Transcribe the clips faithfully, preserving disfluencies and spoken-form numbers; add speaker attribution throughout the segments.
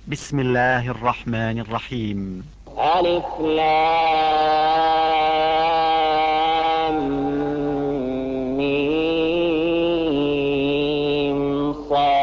Speaker 1: بسم الله الرحمن الرحيم.
Speaker 2: ألف لام ميم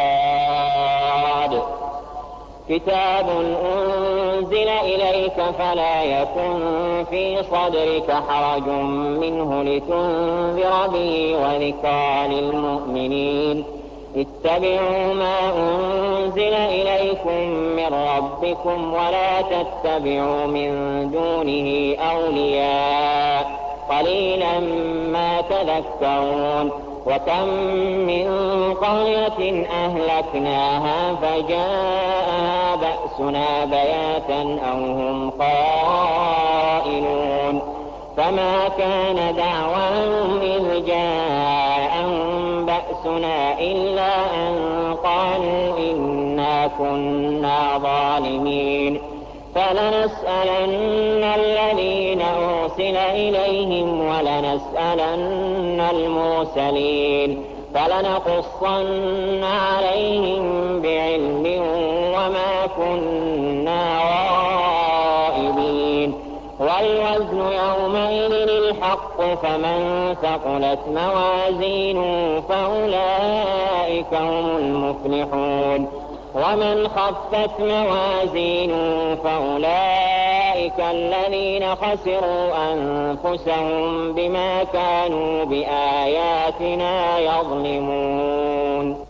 Speaker 2: صاد. كتاب أنزل إليك فلا يكن في صدرك حرج منه لتنذر به وذكرى للمؤمنين. اتبعوا ما أنزل إليكم من ربكم ولا تتبعوا من دونه أولياء قليلا ما تذكرون. وكم من قرية أهلكناها فجاءها بأسنا بياتا أو هم قائلون. فما كان دعواهم إذ جاءهم بأسنا إلا أن قالوا إنا كنا ظالمين. فلنسألن الذين أرسل إليهم ولنسألن المرسلين. فلنقصن عليهم بعلم وما كنا غائبين. والوزن يومئذ الحق فمن ثقلت موازينه فأولئك هم المفلحون. ومن خفت موازينه فأولئك الذين خسروا أنفسهم بما كانوا بآياتنا يظلمون.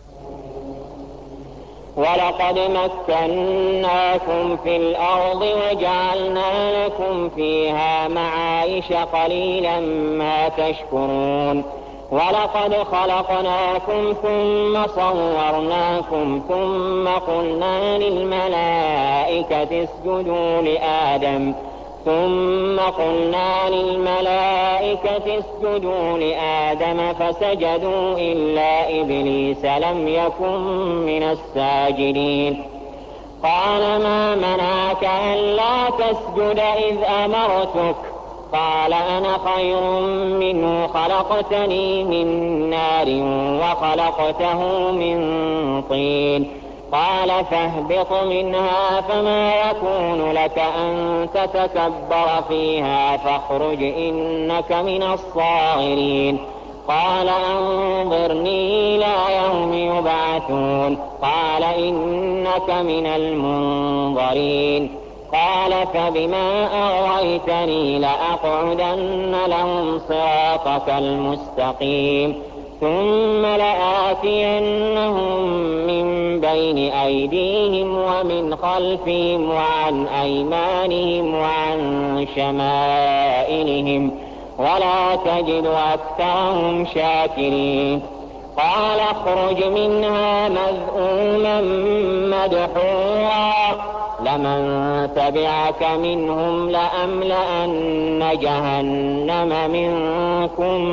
Speaker 2: ولقد مكناكم في الأرض وجعلنا لكم فيها معايش قليلا ما تشكرون. ولقد خلقناكم ثم صورناكم ثم قلنا للملائكة اسجدوا لآدم ثم قلنا للملائكة اسجدوا لآدم فسجدوا إلا إبليس لم يكن من الساجدين. قال ما منعك ألا تسجد إذ أمرتك؟ قال أنا خير منه خلقتني من نار وخلقته من طين. قال فاهبط منها فما يكون لك أن تتكبر فيها فاخرج إنك من الصاغرين. قال أنظرني إلى يوم يبعثون. قال إنك من المنظرين. قال فبما أغويتني لأقعدن لهم صراطك المستقيم ثم لآتينهم من بين أيديهم ومن خلفهم وعن أيمانهم وعن شمائلهم ولا تجد أكثرهم شاكرين. قال اخرج منها مذءوما مدحورا لمن تبعك منهم لأملأن جهنم منكم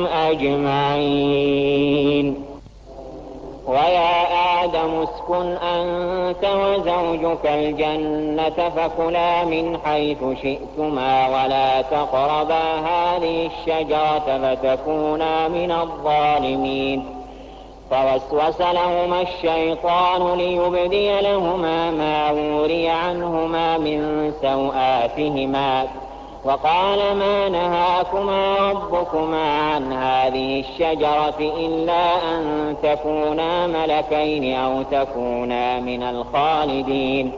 Speaker 2: أجمعين. ويا آدم اسكن أنت وزوجك الجنة فكلا من حيث شئتما ولا تقربا هذه الشجرة فتكونا من الظالمين. فوسوس لهما الشيطان ليبدي لهما ما وري عنهما من سوآتهما وقال ما نهاكما ربكما عن هذه الشجرة إلا أن تكونا ملكين أو تكونا من الخالدين.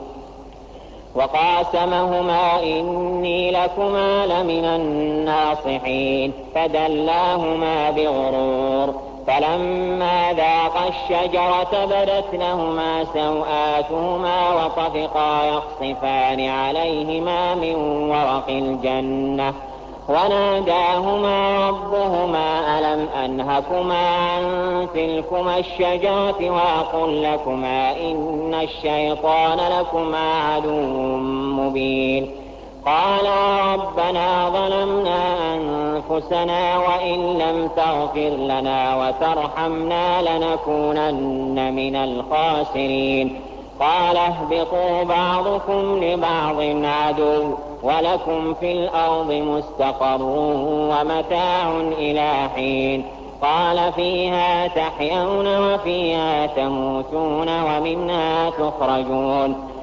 Speaker 2: وقاسمهما إني لكما لمن الناصحين فدلاهما بغرور. فلما ذاقا الشجرة بدت لهما سوآتهما وطفقا يخصفان عليهما من ورق الجنة وناداهما ربهما ألم أنهكما عن تلكما الشجرة وأقل لكما إن الشيطان لكما عدو مبين. قالا ربنا ظلمنا أنفسنا وإن لم تغفر لنا وترحمنا لنكونن من الخاسرين. قال اهبطوا بعضكم لبعض عدو ولكم في الأرض مستقر ومتاع إلى حين. قال فيها تحيون وفيها تموتون ومنها تخرجون.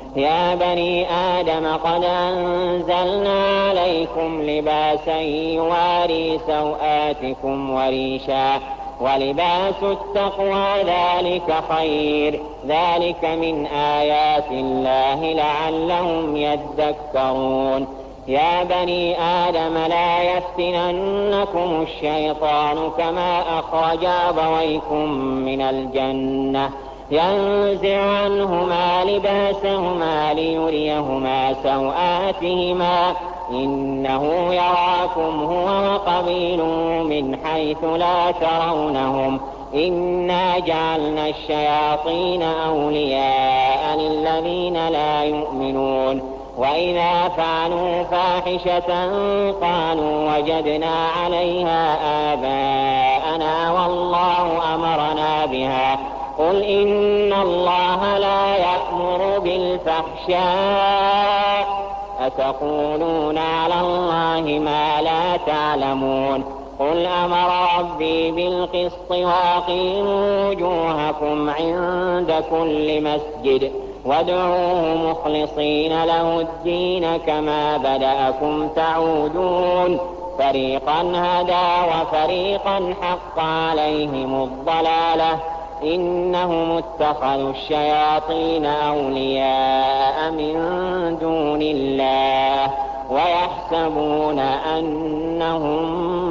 Speaker 2: يا بني آدم قد أنزلنا عليكم لباسا يواري سوآتكم وريشا ولباس التقوى ذلك خير ذلك من آيات الله لعلهم يذكرون يا بني آدم لا يفتننكم الشيطان كما أخرج أبويكم من الجنة ينزع عنهما لباسهما ليريهما سوآتهما إنه يراكم هو وقبيله من حيث لا ترونهم إنا جعلنا الشياطين أولياء للذين لا يؤمنون وإذا فعلوا فاحشة قالوا وجدنا عليها آباءنا والله أمرنا بها قل إن الله لا يأمر بالفحشاء أتقولون على الله ما لا تعلمون قل أمر ربي بالقسط وأقيموا وجوهكم عند كل مسجد وادعوه مخلصين له الدين كما بدأكم تعودون فريقا هدى وفريقا حق عليهم الضلالة إنهم اتخذوا الشياطين أولياء من دون الله ويحسبون أنهم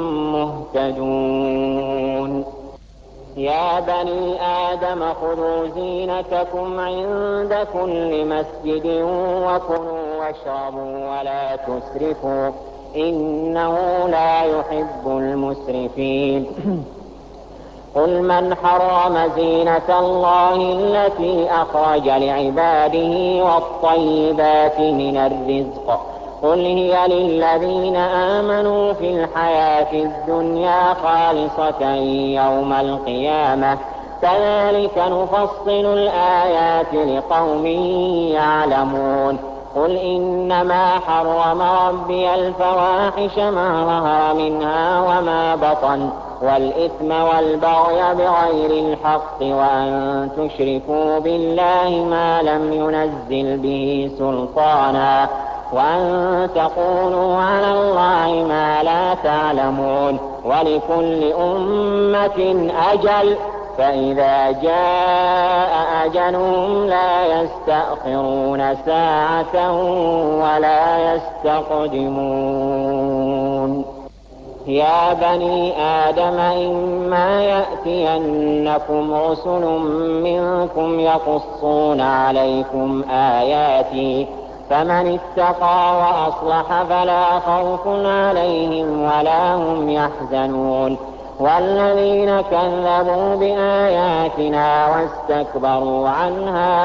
Speaker 2: مهتدون يا بني آدم خذوا زينتكم عند كل مسجد وكلوا واشربوا ولا تسرفوا إنه لا يحب المسرفين قل من حرم زينة الله التي أخرج لعباده والطيبات من الرزق قل هي للذين آمنوا في الحياة الدنيا خالصة يوم القيامة كذلك نفصل الآيات لقوم يعلمون قل إنما حرم ربي الفواحش ما ظهر منها وما بطن والإثم والبغي بغير الحق وأن تشركوا بالله ما لم ينزل به سلطانا وأن تقولوا على الله ما لا تعلمون ولكل أمة أجل فإذا جاء أجلهم لا يستأخرون ساعة ولا يستقدمون يا بني آدم إما يأتينكم رسل منكم يقصون عليكم آياتي فمن اتقى وأصلح فلا خوف عليهم ولا هم يحزنون والذين كذبوا بآياتنا واستكبروا عنها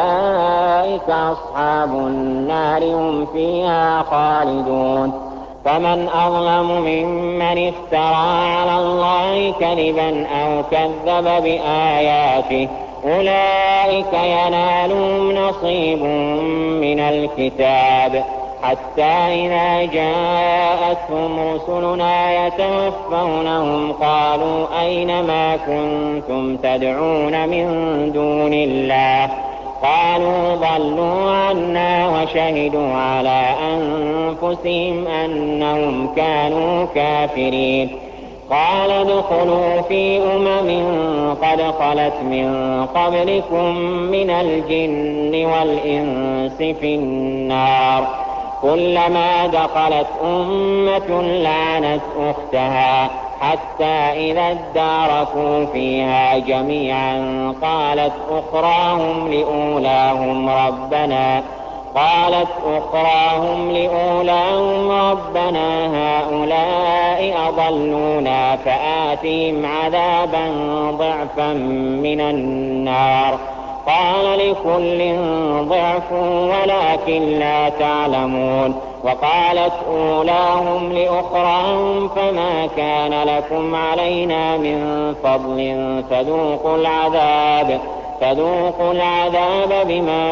Speaker 2: أولئك أصحاب النار هم فيها خالدون فمن أظلم ممن افترى على الله كذبا أو كذب بآياته أولئك ينالهم نصيب من الكتاب حتى إذا جاءتهم رسلنا يتوفونهم قالوا أين ما كنتم تدعون من دون الله قالوا ضلوا عنا وشهدوا على أنفسهم أنهم كانوا كافرين قال ادخلوا في أمم قد خلت من قبلكم من الجن والإنس في النار كلما دخلت أمة لعنت أختها حتى إذا اداركوا فيها جميعا قالت أخراهم لأولاهم ربنا قالت أخراهم لأولاهم ربنا هؤلاء أضلونا فآتهم عذابا ضعفا من النار قال لكل ضعف ولكن لا تعلمون وقالت أولاهم لأخراهم فما كان لكم علينا من فضل فذوقوا العذاب فذوقوا العذاب بما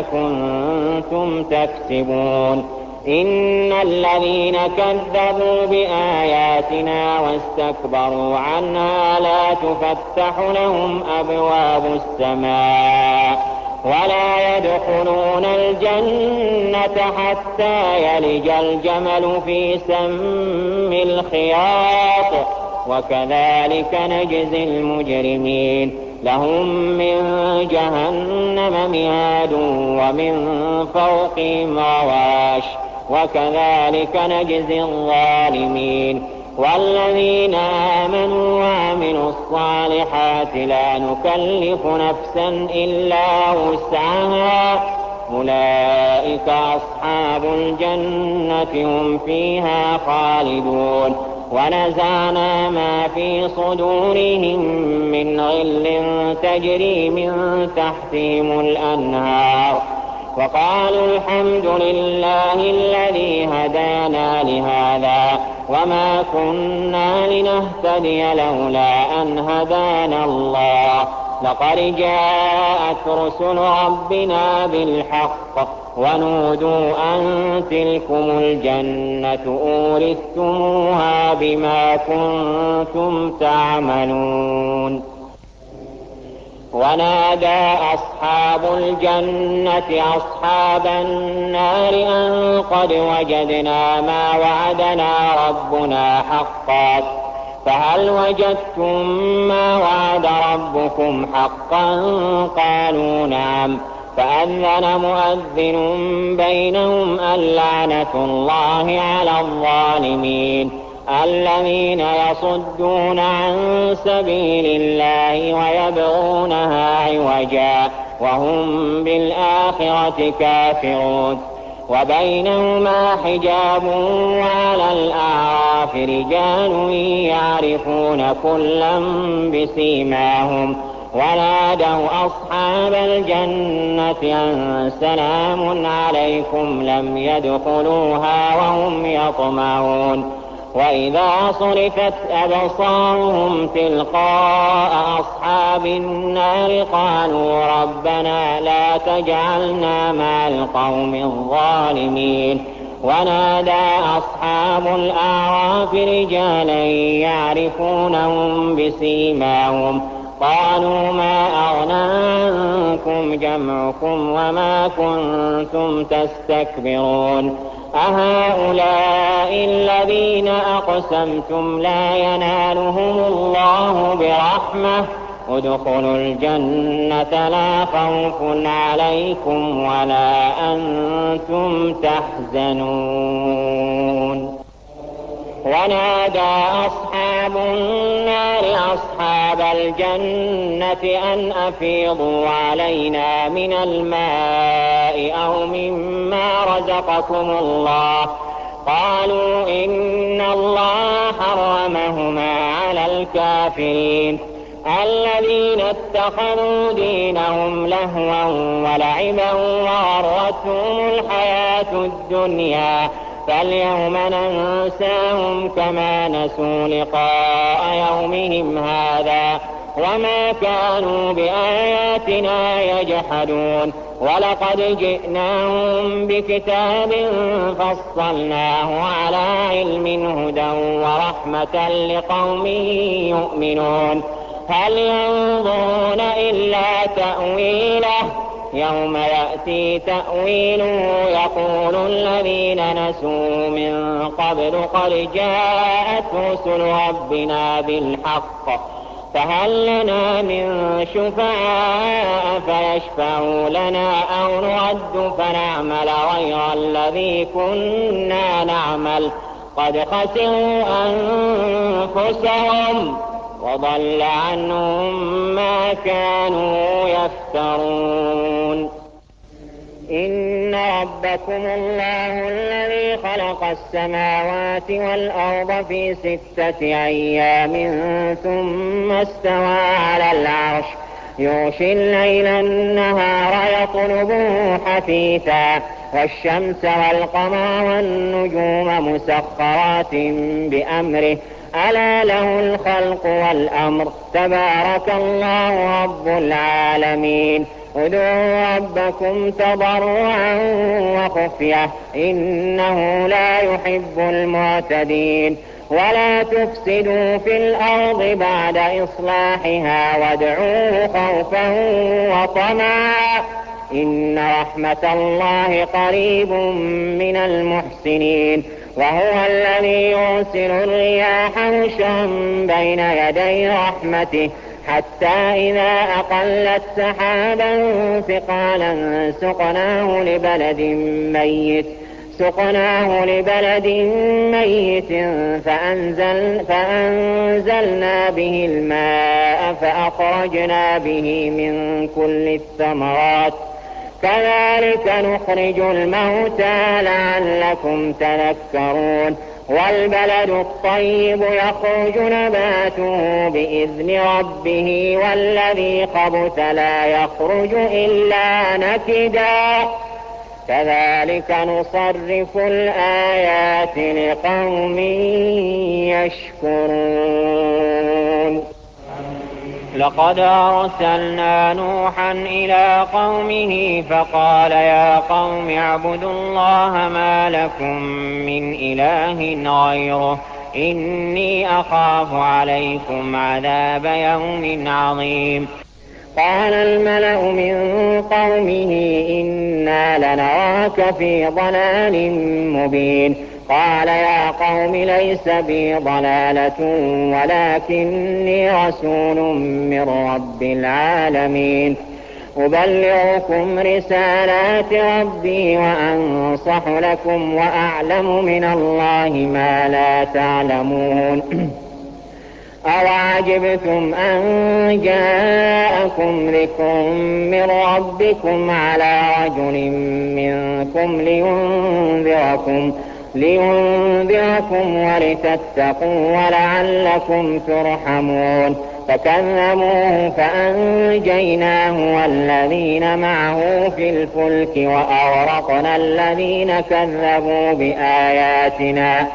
Speaker 2: كنتم تكسبون إن الذين كذبوا بآياتنا واستكبروا عنها لا تفتح لهم أبواب السماء ولا يدخلون الجنة حتى يلج الجمل في سم الخياط وكذلك نجزي المجرمين لهم من جهنم مهاد ومن فوقهم غواش وكذلك نجزي الظالمين والذين آمنوا وعملوا الصالحات لا نكلف نفسا إلا وسعها أولئك أصحاب الجنة هم فيها خالدون ونزعنا ما في صدورهم من غل تجري من تحتهم الأنهار وقالوا الحمد لله الذي هدانا لهذا وما كنا لنهتدي لولا أن هدانا الله لقد جاءت رسل ربنا بالحق ونودوا أن تلكم الجنة أورثتموها بما كنتم تعملون ونادى أصحاب الجنة أصحاب النار أن قد وجدنا ما وعدنا ربنا حقا فهل وجدتم ما وعد ربكم حقا قالوا نعم فأذن مؤذن بينهم اللعنة الله على الظالمين الذين يصدون عن سبيل الله ويبغونها عوجا وهم بالآخرة كافرون وبينهما حجاب وعلى الأعراف رجال يعرفون كلا بسيماهم ونادوا أصحاب الجنة أن سلام عليكم لم يدخلوها وهم يطمعون وإذا صرفت أبصارهم تلقاء أصحاب النار قالوا ربنا لا تجعلنا مع القوم الظالمين ونادى أصحاب الأعراف رجالا يعرفونهم بسيماهم قالوا ما أغنى عنكم جمعكم وما كنتم تستكبرون أهؤلاء الذين أقسمتم لا ينالهم الله برحمة ادخلوا الجنة لا خوف عليكم ولا أنتم تحزنون ونادى أصحاب النار أصحاب الجنة أن أفيضوا علينا من الماء أو مما رزقكم الله قالوا إن الله حرمهما على الكافرين الذين اتخذوا دينهم لهوا ولعبا وغرتهم الحياة الدنيا فاليوم ننساهم كما نسوا لقاء يومهم هذا وما كانوا بآياتنا يجحدون ولقد جئناهم بكتاب فصلناه على علم هدى ورحمة لقوم يؤمنون هل ينظرون إلا تأويله يوم يأتي تأويله يقول الذين نسوا من قبل قد جاءت رسل ربنا بالحق فهل لنا من شفعاء فيشفعوا لنا أو نرد فنعمل غير الذي كنا نعمل قد خسروا أنفسهم وضل عنهم ما كانوا يفترون إن ربكم الله الذي خلق السماوات والأرض في ستة أيام ثم استوى على العرش يغشي الليل النهار يطلبه حثيثا والشمس والقمر والنجوم مسخرات بأمره ألا له الخلق والأمر تبارك الله رب العالمين ادعوا ربكم تضرعا وخفية إنه لا يحب المعتدين ولا تفسدوا في الأرض بعد إصلاحها وادعوه خوفا وطمعا إن رحمة الله قريب من المحسنين وهو الذي يرسل الرياح بشرا بين يدي رحمته حتى إذا أقلت سحابا ثقالا سقناه لبلد ميت سقناه لبلد ميت فأنزل فأنزلنا به الماء فأخرجنا به من كل الثمرات كذلك نخرج الموتى لعلكم تذكرون والبلد الطيب يخرج نباته بإذن ربه والذي خبث لا يخرج إلا نكدا كذلك نصرف الآيات لقوم يشكرون لقد أرسلنا نوحا إلى قومه فقال يا قوم اعبدوا الله ما لكم من إله غيره إني أخاف عليكم عذاب يوم عظيم قال الملأ من قومه إنا لنراك في ضلال مبين قال يا قوم ليس بي ضلالة ولكني رسول من رب العالمين أبلغكم رسالات ربي وأنصح لكم وأعلم من الله ما لا تعلمون أوعجبتم أن جاءكم ذكر من ربكم على رجل منكم لينذركم لينذركم ولتتقوا ولعلكم ترحمون فكذبوه فأنجيناه والذين معه في الفلك وأغرقنا الذين كذبوا بآياتنا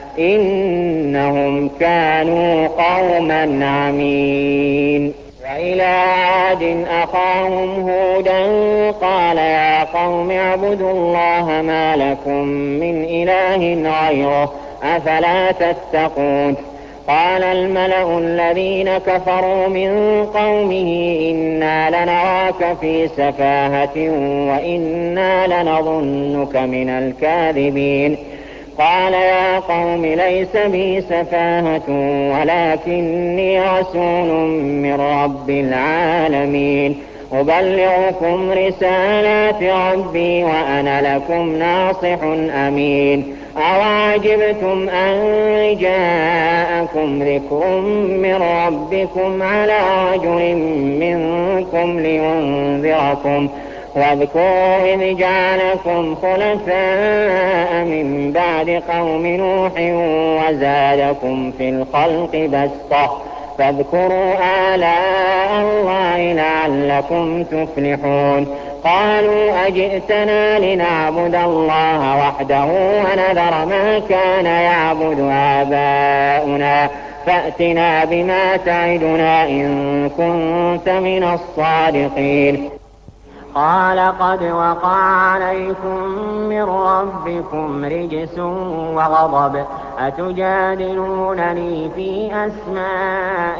Speaker 2: إنهم كانوا قوما عمين وإلى عاد أخاهم هودا قال يا قوم اعبدوا الله ما لكم من إله غيره أفلا تتقون قال الملأ الذين كفروا من قومه إنا لنراك في سفاهة وإنا لنظنك من الكاذبين قال يا قوم ليس بي سفاهة ولكني رسول من رب العالمين أبلغكم رسالات ربي وأنا لكم ناصح أمين أوعجبتم أن جاءكم ذكر من ربكم على رجل منكم لينذركم واذكروا إذ جعلكم خلفاء من بعد قوم نوح وزادكم في الخلق بسطة فاذكروا آلاء الله لعلكم تفلحون قالوا أجئتنا لنعبد الله وحده ونذر ما كان يعبد آباؤنا فأتنا بما تعدنا إن كنت من الصادقين قال قد وقع عليكم من ربكم رجس وغضب أتجادلونني في أسماء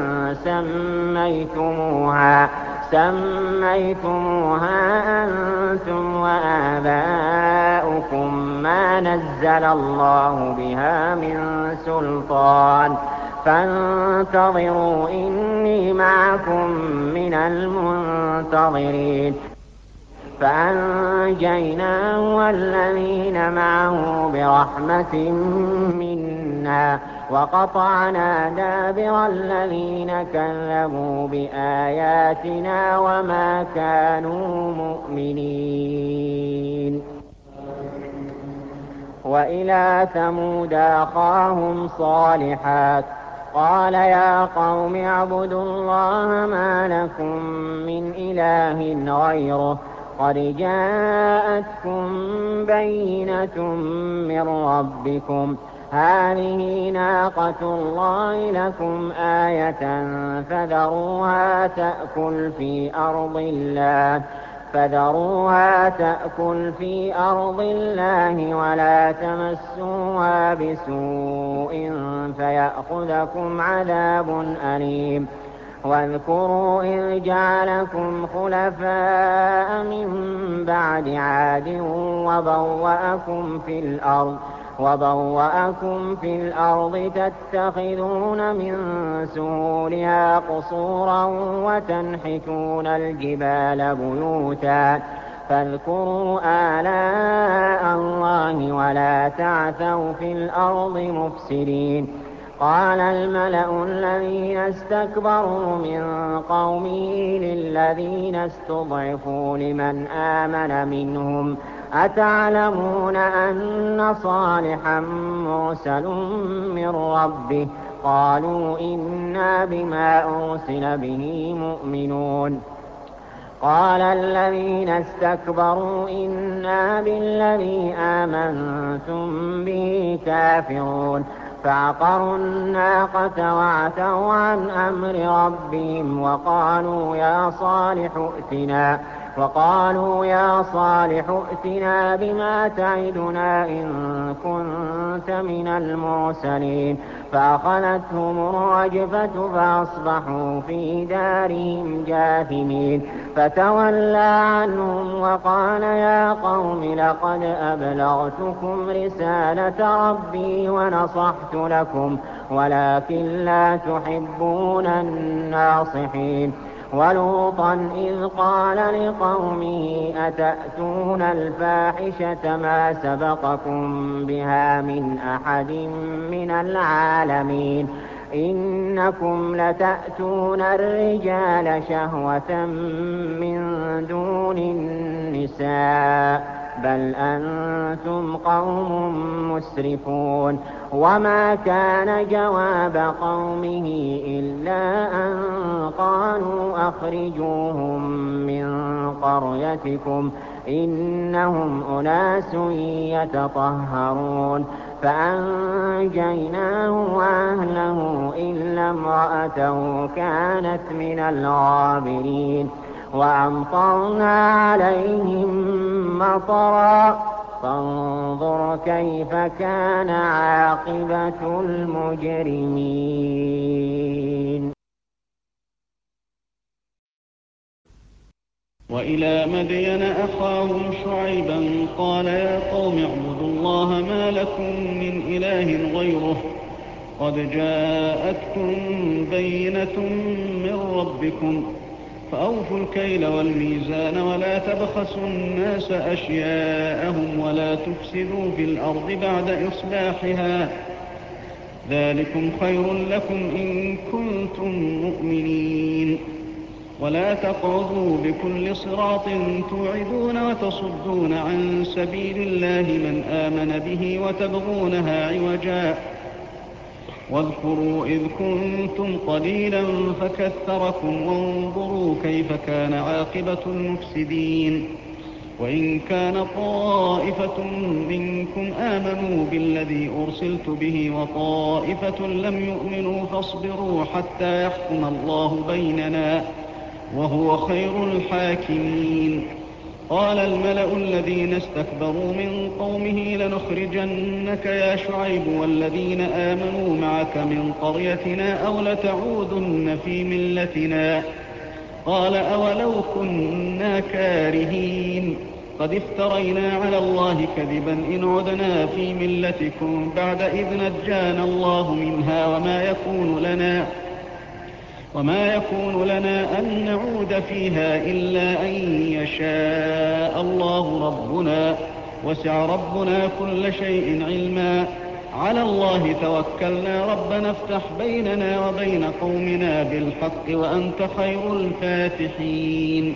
Speaker 2: سميتموها سميتموها أنتم وآباؤكم ما نزل الله بها من سلطان فانتظروا إني معكم من المنتظرين فأنجيناه والذين معه برحمة منا وقطعنا دابر الذين كذبوا بآياتنا وما كانوا مؤمنين وإلى ثمود أخاهم صالحا قال يا قوم اعبدوا الله ما لكم من إله غيره قد جاءتكم بينة من ربكم هذه ناقة الله لكم آية فذروها تأكل في أرض الله فذروها تأكل في أرض الله ولا تمسوها بسوء فيأخذكم عذاب أليم واذكروا إذ جعلكم خلفاء من بعد عاد وبوأكم في الأرض وبوأكم في الأرض تتخذون من سهولها قصورا وتنحتون الجبال بيوتا فاذكروا آلاء الله ولا تعثوا في الأرض مفسدين. قال الملأ الذين استكبروا من قومه للذين استضعفوا لمن آمن منهم أتعلمون أن صالحا مرسل من ربه قالوا إنا بما أرسل به مؤمنون. قال الذين استكبروا إنا بالذي آمنتم به كافرون فعقروا الناقة وعتوا عن أمر ربهم وقالوا يا صالح ائتنا وقالوا يا صالح ائتنا بما تعدنا إن كنت من المرسلين فأخذتهم الرجفة فأصبحوا في دارهم جاثمين فتولى عنهم وقال يا قوم لقد أبلغتكم رسالة ربي ونصحت لكم ولكن لا تحبون الناصحين. ولوطا إذ قال لقومه أتأتون الفاحشة ما سبقكم بها من أحد من العالمين إنكم لتأتون الرجال شهوة من دون النساء بل أنتم قوم مسرفون. وما كان جواب قومه إلا أن قالوا أخرجوهم من قريتكم إنهم أناس يتطهرون فأنجيناه وأهله إلا امرأته كانت من الغابرين وأمطرنا عليهم مطرا فانظر كيف كان عاقبة المجرمين.
Speaker 3: وإلى مدين أخاهم شعيبا قال يا قوم اعبدوا الله ما لكم من إله غيره قد جاءتكم بينة من ربكم فأوفوا الكيل والميزان ولا تبخسوا الناس أشياءهم ولا تفسدوا في الأرض بعد إصلاحها ذلكم خير لكم إن كنتم مؤمنين. ولا تقعدوا بكل صراط توعدون وتصدون عن سبيل الله من آمن به وتبغونها عوجا واذكروا إذ كنتم قليلا فكثركم وانظروا كيف كان عاقبة المفسدين. وإن كان طائفة منكم آمنوا بالذي أرسلت به وطائفة لم يؤمنوا فاصبروا حتى يحكم الله بيننا وهو خير الحاكمين. قال الملأ الذين استكبروا من قومه لنخرجنك يا شعيب والذين آمنوا معك من قريتنا أو لتعودن في ملتنا قال أولو كنا كارهين قد افترينا على الله كذبا إن عدنا في ملتكم بعد إذ نجانا الله منها وما يكون لنا وما يكون لنا أن نعود فيها إلا أن يشاء الله ربنا وسع ربنا كل شيء علما على الله توكلنا ربنا افتح بيننا وبين قومنا بالحق وأنت خير الفاتحين.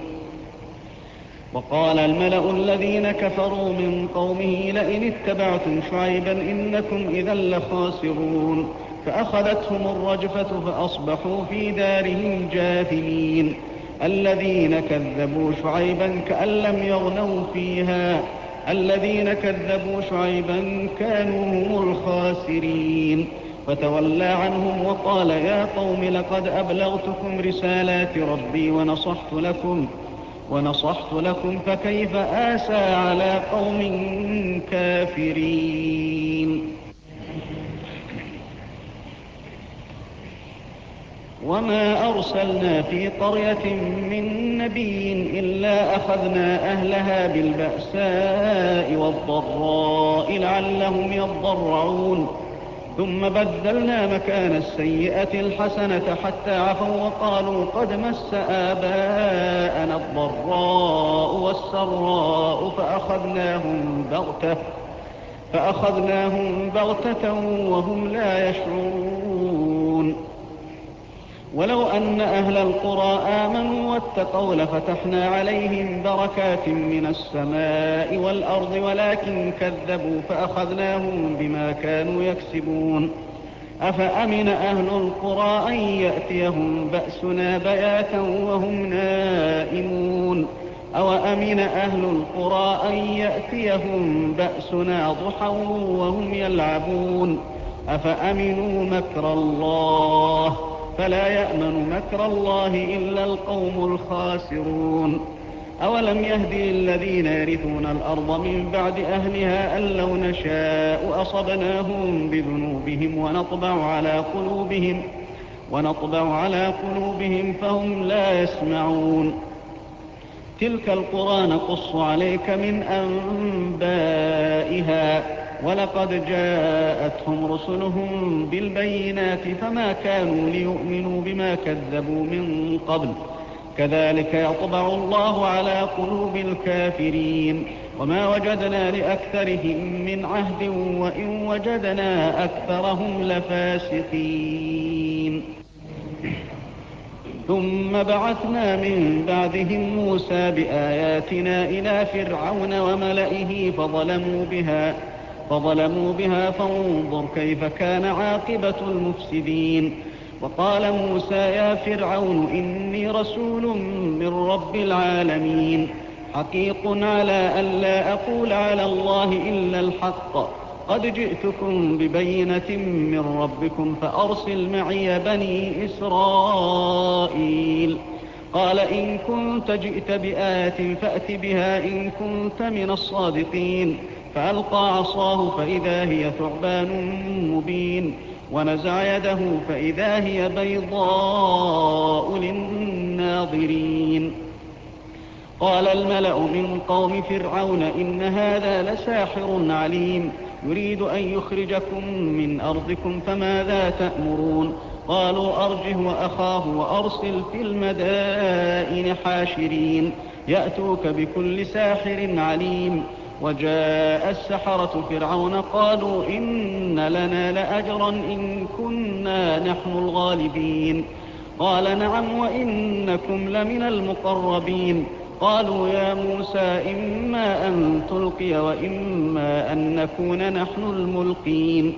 Speaker 3: وقال الملأ الذين كفروا من قومه لئن اتبعتم شعيبا إنكم إذا لخاسرون فأخذتهم الرجفة فأصبحوا في دارهم جاثمين. الذين كذبوا شعيبا كأن لم يغنوا فيها الذين كذبوا شعيبا كانوا هم الخاسرين. فتولى عنهم وقال يا قوم لقد أبلغتكم رسالات ربي ونصحت لكم ونصحت لكم فكيف آسى على قوم كافرين. وما أرسلنا في قرية من نبي إلا أخذنا أهلها بالبأساء والضراء لعلهم يضرعون ثم بدلنا مكان السيئة الحسنة حتى عفوا وقالوا قد مس آباءنا الضراء والسراء فأخذناهم بغتة فأخذناهم بغتة وهم لا يشعرون ولو أن أهل القرى آمنوا واتقوا لفتحنا عليهم بركات من السماء والأرض ولكن كذبوا فأخذناهم بما كانوا يكسبون أفأمن أهل القرى أن يأتيهم بأسنا بياتا وهم نائمون أو أمن أهل القرى أن يأتيهم بأسنا ضحى وهم يلعبون أفأمنوا مكر الله فلا يأمن مكر الله إلا القوم الخاسرون أولم يهدي الذين يرثون الأرض من بعد أهلها أن لو نشاء أصبناهم بذنوبهم ونطبع على قلوبهم ونطبع على قلوبهم فهم لا يسمعون تلك القرى نقص عليك من أنبائها ولقد جاءتهم رسلهم بالبينات فما كانوا ليؤمنوا بما كذبوا من قبل كذلك يطبع الله على قلوب الكافرين وما وجدنا لأكثرهم من عهد وإن وجدنا أكثرهم لفاسقين ثم بعثنا من بعدهم موسى بآياتنا إلى فرعون وملئه فظلموا بها فظلموا بها فانظر كيف كان عاقبة المفسدين وقال موسى يا فرعون إني رسول من رب العالمين حقيق على أن لا أقول على الله إلا الحق قد جئتكم ببينة من ربكم فأرسل معي بني إسرائيل قال إن كنت جئت بآية فأت بها إن كنت من الصادقين فألقى عصاه فإذا هي ثعبان مبين ونزع يده فإذا هي بيضاء للناظرين قال الملأ من قوم فرعون إن هذا لساحر عليم يريد أن يخرجكم من أرضكم فماذا تأمرون قالوا أرجه وأخاه وأرسل في المدائن حاشرين يأتوك بكل ساحر عليم وجاء السحرة فرعون قالوا إن لنا لأجرا إن كنا نحن الغالبين قال نعم وإنكم لمن المقربين قالوا يا موسى إما أن تلقي وإما أن نكون نحن الملقين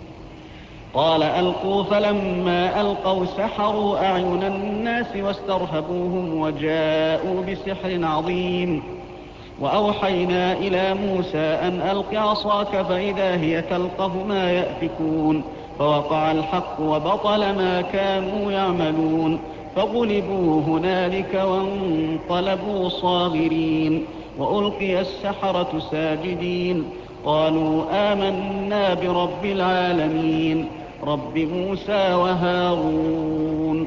Speaker 3: قال ألقوا فلما ألقوا سحروا أعين الناس واسترهبوهم وجاءوا بسحر عظيم وأوحينا إلى موسى أن ألق عصاك فإذا هي تلقف ما يأفكون فوقع الحق وبطل ما كانوا يعملون فغلبوا هنالك وانقلبوا صاغرين وألقي السحرة ساجدين قالوا آمنا برب العالمين رب موسى وهارون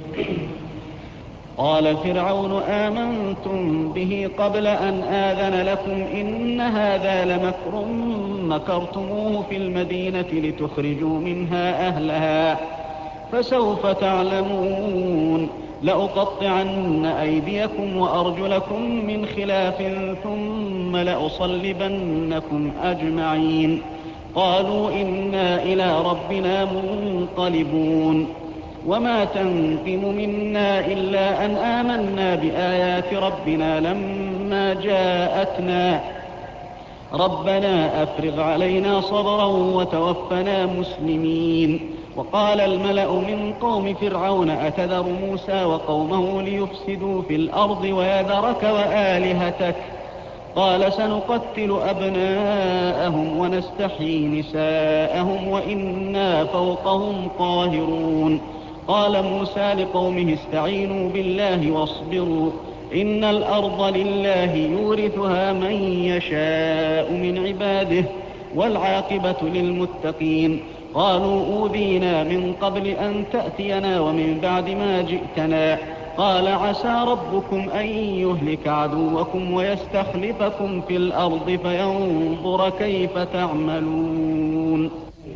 Speaker 3: قال فرعون آمنتم به قبل أن آذن لكم إن هذا لمكر مكرتموه في المدينة لتخرجوا منها أهلها فسوف تعلمون لأقطعن أيديكم وأرجلكم من خلاف ثم لأصلبنكم أجمعين قالوا إنا إلى ربنا منقلبون وما تنقم منا إلا أن آمنا بآيات ربنا لما جاءتنا ربنا أفرغ علينا صبرا وتوفنا مسلمين وقال الملأ من قوم فرعون أتذر موسى وقومه ليفسدوا في الأرض ويذرك وآلهتك قال سنقتل أبناءهم ونستحيي نساءهم وإنا فوقهم قاهرون قال موسى لقومه استعينوا بالله واصبروا إن الأرض لله يورثها من يشاء من عباده والعاقبة للمتقين قالوا أوذينا من قبل أن تأتينا ومن بعد ما جئتنا. قال عسى ربكم أن يهلك عدوكم ويستخلفكم في الأرض فينظر كيف تعملون.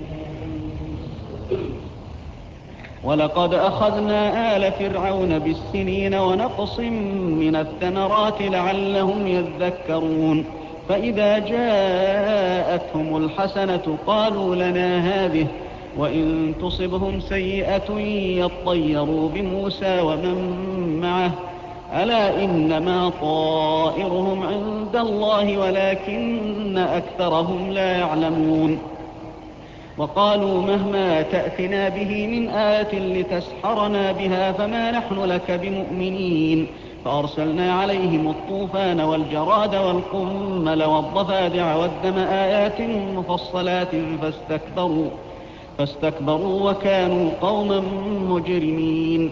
Speaker 3: ولقد أخذنا آل فرعون بالسنين ونقص من الثمرات لعلهم يذكرون. فإذا جاءتهم الحسنة قالوا لنا هذه، وإن تصبهم سيئة يطيروا بموسى ومن معه، ألا إنما طائرهم عند الله ولكن أكثرهم لا يعلمون. وقالوا مهما تأتنا به من آية لتسحرنا بها فما نحن لك بمؤمنين. فأرسلنا عليهم الطوفان والجراد والقمل والضفادع والدم آيات مفصلات فاستكبروا فاستكبروا وكانوا قوما مجرمين.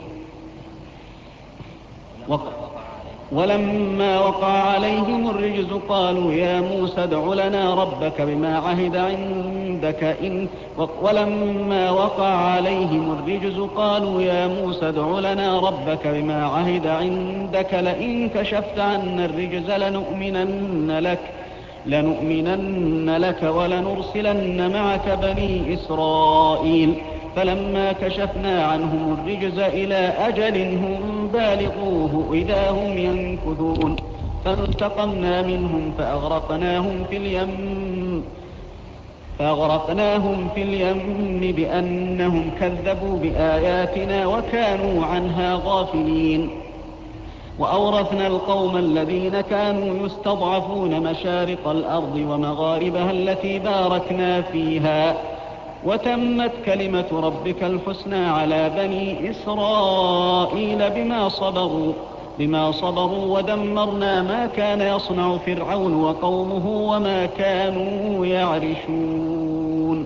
Speaker 3: ولما وقع عليهم الرجز قالوا يا موسى ادع لنا ربك بما عهد عندك إن ولما وقع عليهم الرجز قالوا يا موسى ادع لنا ربك بما عهد عندك لئن كشفت عنا الرجز لنؤمنن لك لنؤمنن لك ولنرسلن معك بني إسرائيل. فلما كشفنا عنهم الرجز إلى أجل هم بالغوه إذا هم ينكثون. فانتقمنا منهم فأغرقناهم في اليم فأغرقناهم في اليم بأنهم كذبوا بآياتنا وكانوا عنها غافلين. وأورثنا القوم الذين كانوا يستضعفون مشارق الأرض ومغاربها التي باركنا فيها. وتمت كلمة ربك الحسنى على بني إسرائيل بما صبروا بما صبروا ودمرنا ما كان يصنع فرعون وقومه وما كانوا يعرشون.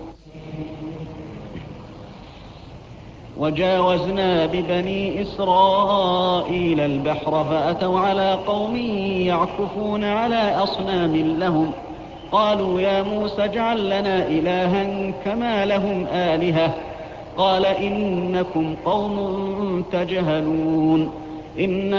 Speaker 3: وجاوزنا ببني إسرائيل البحر فأتوا على قوم يعكفون على أصنام لهم. قالوا يا موسى اجعل لنا إلها كما لهم آلهة. قال إنكم قوم تجهلون. إن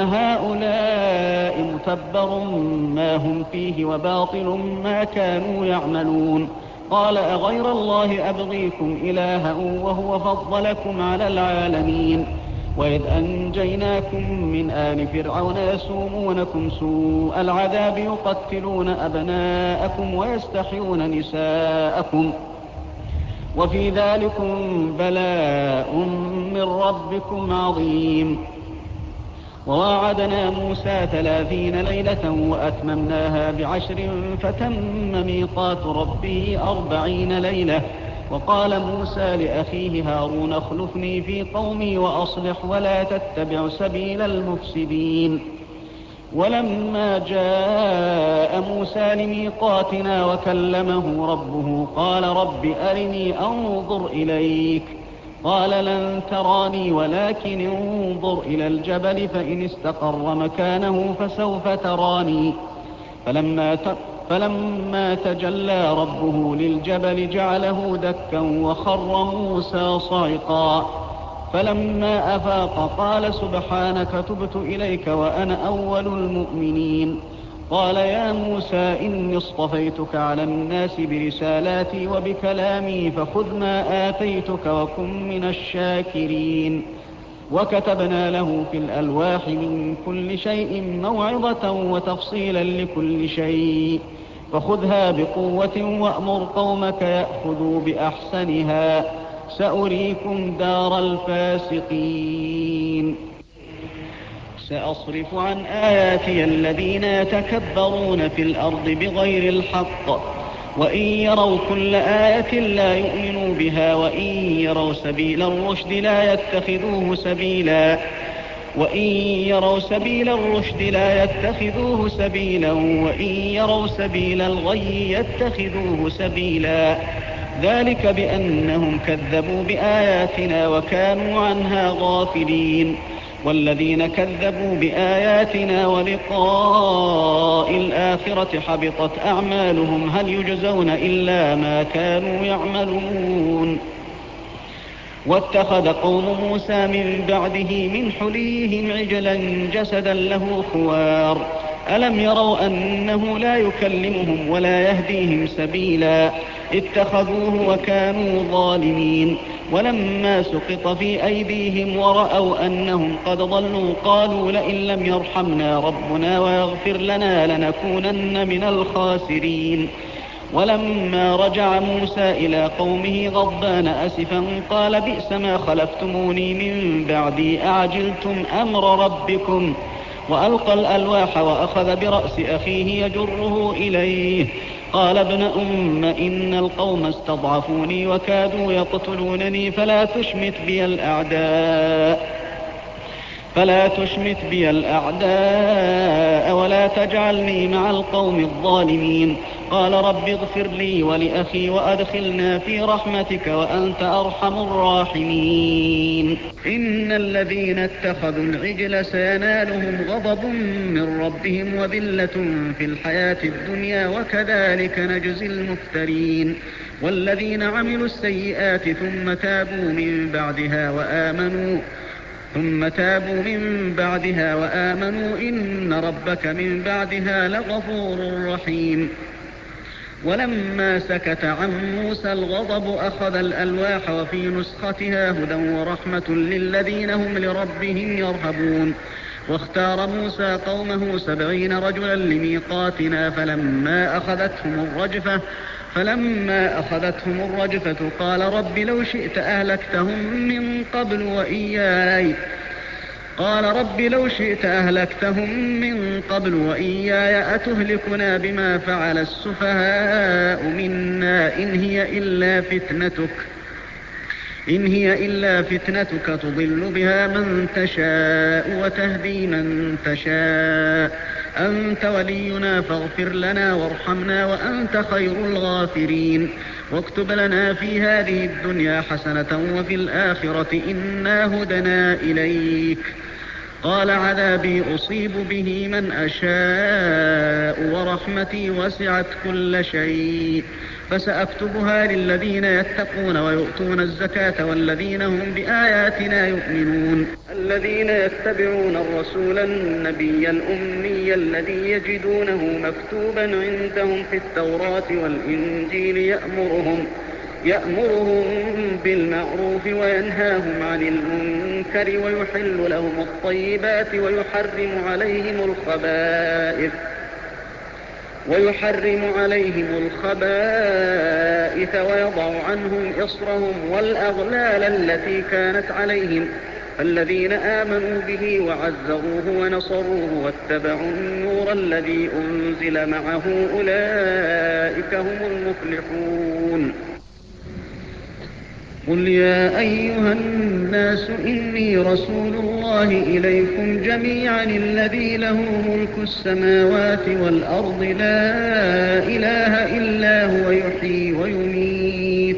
Speaker 3: هؤلاء متبر ما هم فيه وباطل ما كانوا يعملون. قال أغير الله أبغيكم إلها وهو فضلكم على العالمين. وإذ أنجيناكم من آل فرعون يسومونكم سوء العذاب يقتلون أبناءكم ويستحيون نساءكم وفي ذلكم بلاء من ربكم عظيم. وواعدنا موسى ثلاثين ليلة وأتممناها بعشر فتم ميقات ربه أربعين ليلة. وقال موسى لأخيه هارون اخلفني في قومي وأصلح ولا تتبع سبيل المفسدين. ولما جاء موسى لميقاتنا وكلمه ربه قال رب أرني أنظر إليك. قال لن تراني ولكن انظر إلى الجبل فإن استقر مكانه فسوف تراني. فلما ت... فلما تجلى ربه للجبل جعله دكا وخر موسى صعقا. فلما أفاق قال سبحانك تبت إليك وأنا أول المؤمنين. قال يا موسى إني اصطفيتك على الناس برسالاتي وبكلامي فخذ ما آتيتك وكن من الشاكرين. وكتبنا له في الألواح من كل شيء موعظة وتفصيلا لكل شيء فخذها بقوة وأمر قومك يأخذوا بأحسنها سأريكم دار الفاسقين. سأصرف عن آياتي الذين يتكبرون في الأرض بغير الحق وإن يروا كل آية لا يؤمنوا بها وإن يروا سبيل الرشد لا يتخذوه سبيلا وإن يروا سبيل الرشد لا يتخذوه سبيلا وإن يروا سبيل الغي يتخذوه سبيلا. ذلك بأنهم كذبوا بآياتنا وكانوا عنها غافلين. والذين كذبوا بآياتنا ولقاء الآخرة حبطت أعمالهم هل يجزون إلا ما كانوا يعملون. واتخذ قوم موسى من بعده من حليهم عجلا جسدا له خوار ألم يروا أنه لا يكلمهم ولا يهديهم سبيلا اتخذوه وكانوا ظالمين ولما سقط في أيديهم ورأوا أنهم قد ضلوا قالوا لئن لم يرحمنا ربنا ويغفر لنا لنكونن من الخاسرين ولما رجع موسى إلى قومه غضبان أسفا قال بئس ما خلفتموني من بعدي أعجلتم أمر ربكم وألقى الألواح وأخذ برأس أخيه يجره إليه قال ابن أم إن القوم استضعفوني وكادوا يقتلونني فلا تشمت بي الأعداء فلا تشمت بي الأعداء ولا تجعلني مع القوم الظالمين قال رب اغفر لي ولأخي وأدخلنا في رحمتك وأنت أرحم الراحمين إن الذين اتخذوا العجل سينالهم غضب من ربهم وذلة في الحياة الدنيا وكذلك نجزي المفترين والذين عملوا السيئات ثم تابوا من بعدها وآمنوا ثم تابوا من بعدها وآمنوا إن ربك من بعدها لغفور رحيم ولما سكت عن موسى الغضب أخذ الألواح وفي نسختها هدى ورحمة للذين هم لربهم يرهبون واختار موسى قومه سبعين رجلا لميقاتنا فلما أخذتهم الرجفة فلما أخذتهم الرجفة قال رب لو شئت أهلكتهم من قبل وإياي قال رب لو شئت أهلكتهم من قبل وإياي أتهلكنا بما فعل السفهاء منا إن هي إلا فتنتك إن هي إلا فتنتك تضل بها من تشاء وتهدي من تشاء أنت ولينا فاغفر لنا وارحمنا وأنت خير الغافرين واكتب لنا في هذه الدنيا حسنة وفي الآخرة إنا هدنا إليك قال عذابي أصيب به من أشاء ورحمتي وسعت كل شيء فسأكتبها للذين يتقون ويؤتون الزكاة والذين هم بآياتنا يؤمنون الذين يتبعون الرسول النبي الأمي الذي يجدونه مكتوبا عندهم في التوراة والإنجيل يأمرهم يأمرهم بالمعروف وينهاهم عن المنكر ويحل لهم الطيبات ويحرم عليهم الخبائث ويحرم عليهم الخبائث ويضع عنهم إصرهم والأغلال التي كانت عليهم الذين آمنوا به وعزروه ونصروه واتبعوا النور الذي أنزل معه أولئك هم المفلحون قل يا أيها الناس إني رسول الله إليكم جميعا الذي له ملك السماوات والأرض لا إله إلا هو يحيي ويميت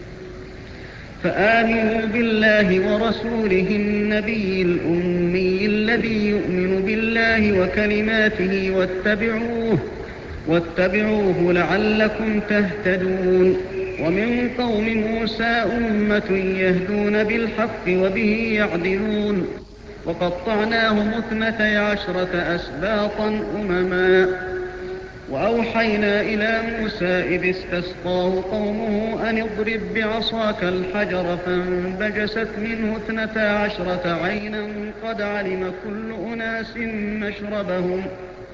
Speaker 3: فآمنوا بالله ورسوله النبي الأمي الذي يؤمن بالله وكلماته واتبعوه واتبعوه لعلكم تهتدون ومن قوم موسى أمة يهدون بالحق وبه يعدلون وقطعناهم اثنتي عشرة أسباطا أمما وأوحينا إلى موسى إذ استسقاه قومه أن اضرب بعصاك الحجر فانبجست منه اثنتا عشرة عينا قد علم كل أناس مشربهم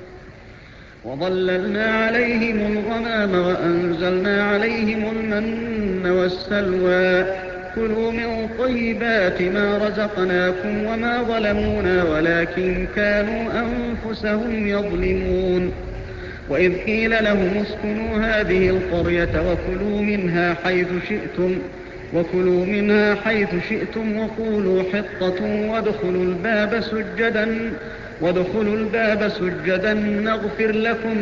Speaker 3: وظللنا عليهم الغمام وأنزلنا عليهم المن والسلوى كلوا من طيبات ما رزقناكم وما ظلمونا ولكن كانوا أنفسهم يظلمون وإذ قيل لهم اسكنوا هذه القرية وكلوا منها حيث شئتم وكلوا منها حيث شئتم وقولوا حطة وادخلوا الباب سجدا وادخلوا الباب سجدا نغفر لكم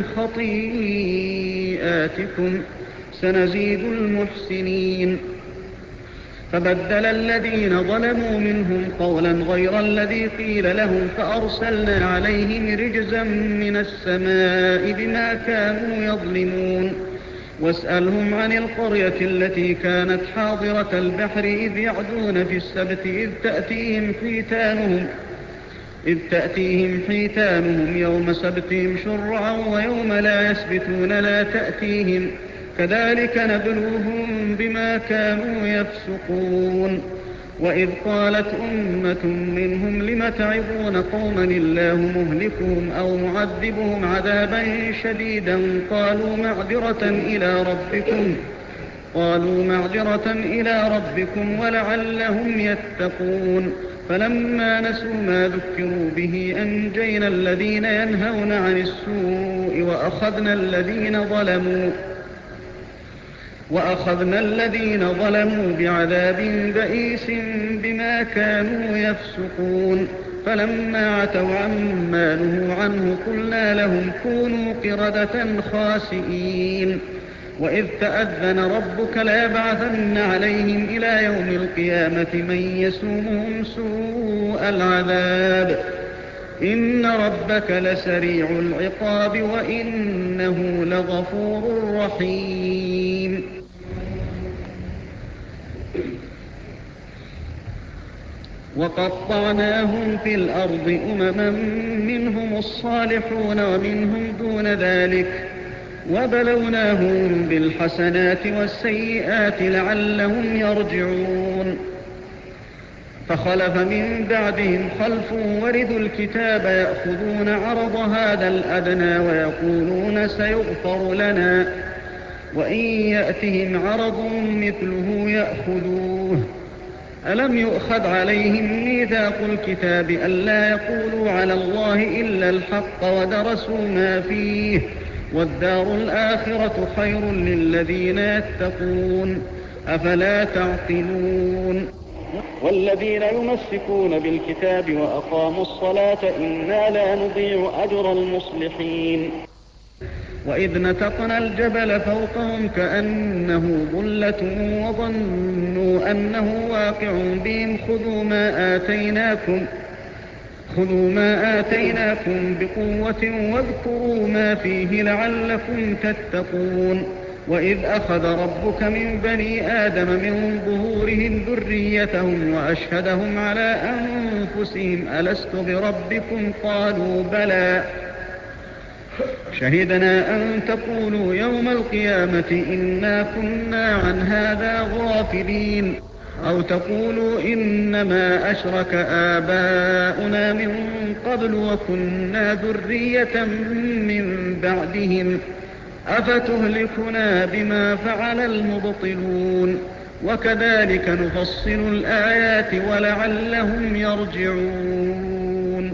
Speaker 3: خطيئاتكم سنزيد المحسنين فبدل الذين ظلموا منهم قولا غير الذي قيل لهم فأرسلنا عليهم رجزا من السماء بما كانوا يظلمون واسألهم عن القرية التي كانت حاضرة البحر إذ يعدون في السبت إذ تأتيهم حيتانهم إذ تأتيهم حيتانهم يوم سبتهم شرعا ويوم لا يسبتون لا تأتيهم كذلك نبلوهم بما كانوا يفسقون. وإذ قالت أمة منهم لم تعظون قوما الله مهلكهم أو معذبهم عذابا شديدا قالوا معذرة إلى ربكم قالوا معذرة إلى ربكم ولعلهم يتقون. فلما نسوا ما ذكروا به أنجينا الذين ينهون عن السوء وأخذنا الذين ظلموا وأخذنا الذين ظلموا بعذاب بئيس بما كانوا يفسقون. فلما عتوا عما نهوا عنه قلنا لهم كونوا قردة خاسئين. وإذ تأذن ربك ليبعثن عليهم إلى يوم القيامة من يسومهم سوء العذاب إن ربك لسريع العقاب وإنه لغفور رحيم. وقطعناهم في الأرض أمما منهم الصالحون ومنهم دون ذلك وبلوناهم بالحسنات والسيئات لعلهم يرجعون. فخلف من بعدهم خلف ورثوا الكتاب يأخذون عرض هذا الأدنى ويقولون سيغفر لنا وإن يأتهم عرض مثله يأخذوه. ألم يؤخذ عليهم ميثاق الكتاب ألا يقولوا على الله إلا الحق ودرسوا ما فيه والدار الآخرة خير للذين يتقون أفلا تعقلون. والذين يمسكون بالكتاب وأقاموا الصلاة إنا لا نضيع أجر المصلحين. وإذ نتقنا الجبل فوقهم كأنه ظلة وظنوا أنه واقع بهم خذوا ما آتيناكم خذوا ما آتيناكم بقوة واذكروا ما فيه لعلكم تتقون. وإذ أخذ ربك من بني آدم من ظهورهم ذريتهم وأشهدهم على أنفسهم ألست بربكم قالوا بلى شهدنا أن تقولوا يوم القيامة إنا كنا عن هذا غافلين أو تقولوا إنما أشرك آباؤنا من قبل وكنا ذرية من بعدهم أفتهلكنا بما فعل المبطلون وكذلك نفصل الآيات ولعلهم يرجعون.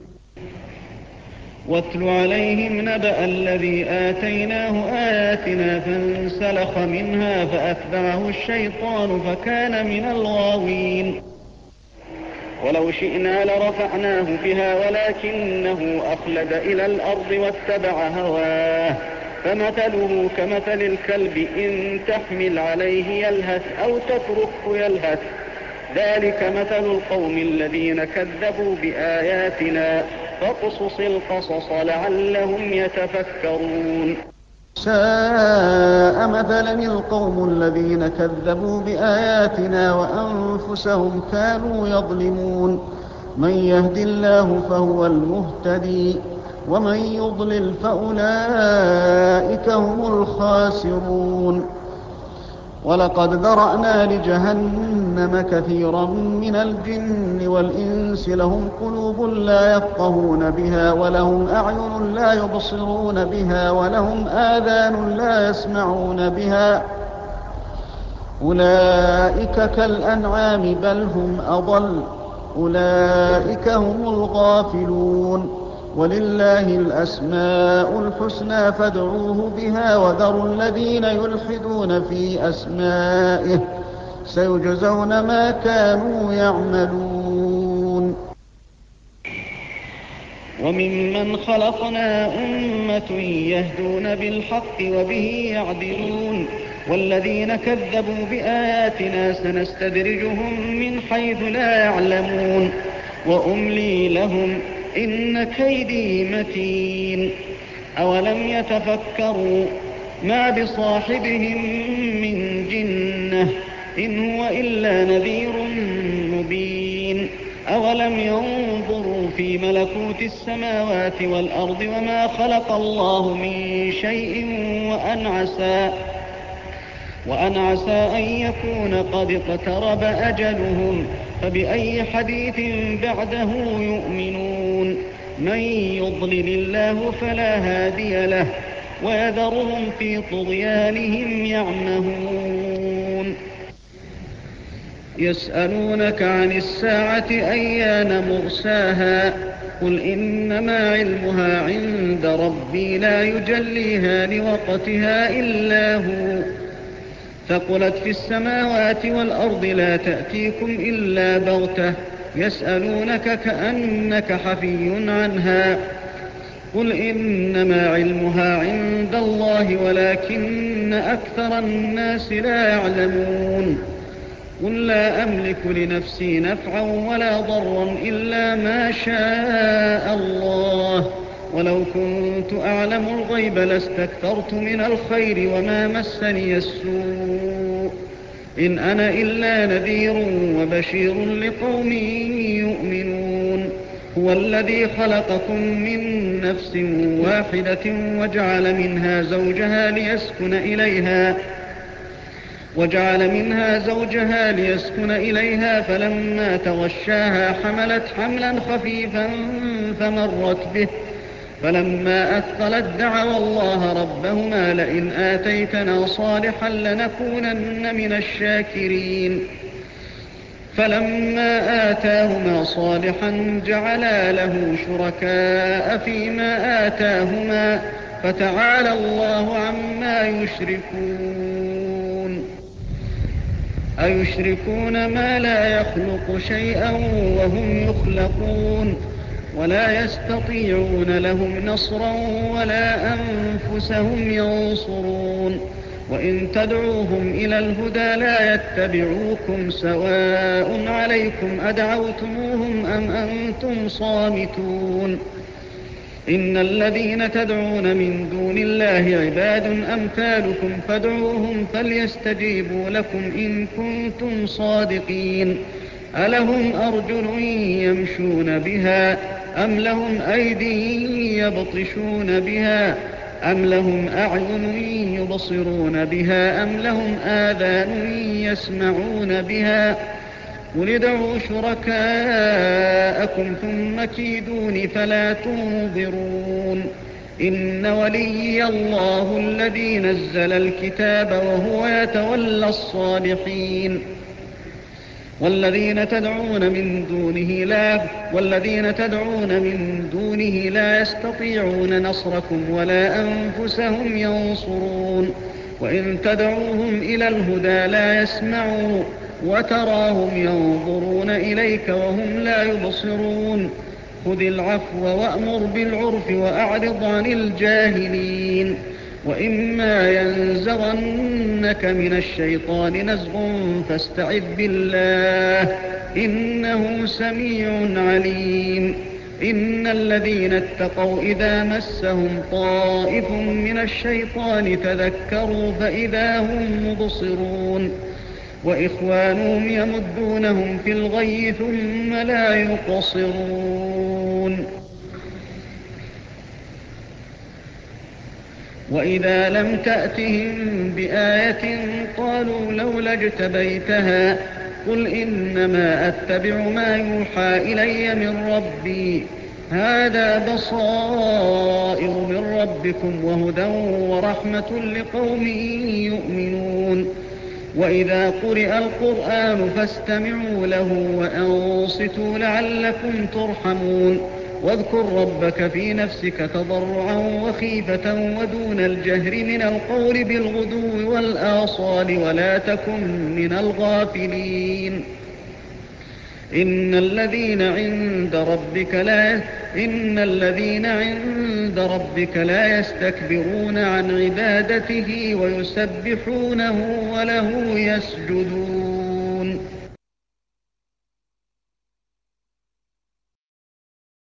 Speaker 3: واتل عليهم نبأ الذي آتيناه آياتنا فانسلخ منها فأتبعه الشيطان فكان من الغاوين. ولو شئنا لرفعناه بها ولكنه أخلد إلى الأرض واتبع هواه فمثله كمثل الكلب إن تحمل عليه يلهث أو تتركه يلهث ذلك مثل القوم الذين كذبوا بآياتنا فاقصص القصص لعلهم يتفكرون.
Speaker 4: ساء مثلا القوم الذين كذبوا بآياتنا وأنفسهم كانوا يظلمون. من يهد الله فهو المهتدي ومن يضلل فأولئك هم الخاسرون. ولقد ذرأنا لجهنم كثيرا من الجن والإنس لهم قلوب لا يفقهون بها ولهم أعين لا يبصرون بها ولهم آذان لا يسمعون بها أولئك كالأنعام بل هم أضل أولئك هم الغافلون. ولله الأسماء الحسنى فادعوه بها وذروا الذين يلحدون في أسمائه سيجزون ما كانوا يعملون.
Speaker 3: وممن خلقنا أمة يهدون بالحق وبه يعدلون والذين كذبوا بآياتنا سنستدرجهم من حيث لا يعلمون وأملي لهم إن كيدي متين. أولم يتفكروا ما بصاحبهم من جنة إن هو إلا نذير مبين أولم ينظروا في ملكوت السماوات والأرض وما خلق الله من شيء وأن عسى, وأن عسى أن يكون قد اقترب أجلهم فبأي حديث بعده يؤمنون من يضلل الله فلا هادي له ويذرهم في طغيانهم يعمهون يسألونك عن الساعة أيان مرساها قل إنما علمها عند ربي لا يجليها لوقتها إلا هو ثقلت في السماوات والأرض لا تأتيكم إلا بغتة يسألونك كأنك حفي عنها قل إنما علمها عند الله ولكن أكثر الناس لا يعلمون قل لا أملك لنفسي نفعا ولا ضرا إلا ما شاء الله ولو كنت أعلم الغيب لاستكثرت من الخير وما مسني السوء إن أنا إلا نذير وبشير لقوم يؤمنون هو الذي خلقكم من نفس واحدة وجعل منها زوجها ليسكن إليها وجعل منها زوجها ليسكن إليها فلما تغشاها حملت حملا خفيفا فمرت به فلما أثقلت دعوا الله ربهما لئن آتيتنا صالحا لنكونن من الشاكرين فلما آتاهما صالحا جعلا له شركاء فيما آتاهما فتعالى الله عما يشركون أيشركون ما لا يخلق شيئا وهم يخلقون ولا يستطيعون لهم نصرا ولا أنفسهم ينصرون وإن تدعوهم إلى الهدى لا يتبعوكم سواء عليكم أدعوتموهم أم أنتم صامتون إن الذين تدعون من دون الله عباد أمثالكم فادعوهم فليستجيبوا لكم إن كنتم صادقين ألهم أرجل يمشون بها أم لهم أيدي يبطشون بها أم لهم أعين يبصرون بها أم لهم آذان يسمعون بها قل ادعوا شركاءكم ثم كيدون فلا تنظرون إن وليي الله الذي نزل الكتاب وهو يتولى الصالحين والذين تدعون من دونه لا والذين تدعون من دونه لا يستطيعون نصركم ولا أنفسهم ينصرون وإن تدعوهم إلى الهدى لا يسمعون وتراهم ينظرون إليك وهم لا يبصرون خذ العفو وأمر بالعرف وأعرض عن الجاهلين وإما ينزغنك من الشيطان نزغ فاستعذ بالله إنه سميع عليم إن الذين اتقوا إذا مسهم طائف من الشيطان تذكروا فإذا هم مبصرون وإخوانهم يمدونهم في الغي ثم لا يقصرون وإذا لم تأتهم بآية قالوا لولا اجتبيتها قل إنما أتبع ما يوحى إلي من ربي هذا بصائر من ربكم وهدى ورحمة لقوم يؤمنون وإذا قرئ القرآن فاستمعوا له وأنصتوا لعلكم ترحمون واذكر ربك في نفسك تضرعا وخيفة ودون الجهر من القول بالغدو والآصال ولا تكن من الغافلين إن الذين عند ربك لا إن الذين عند ربك لا يستكبرون عن عبادته ويسبحونه وله يسجدون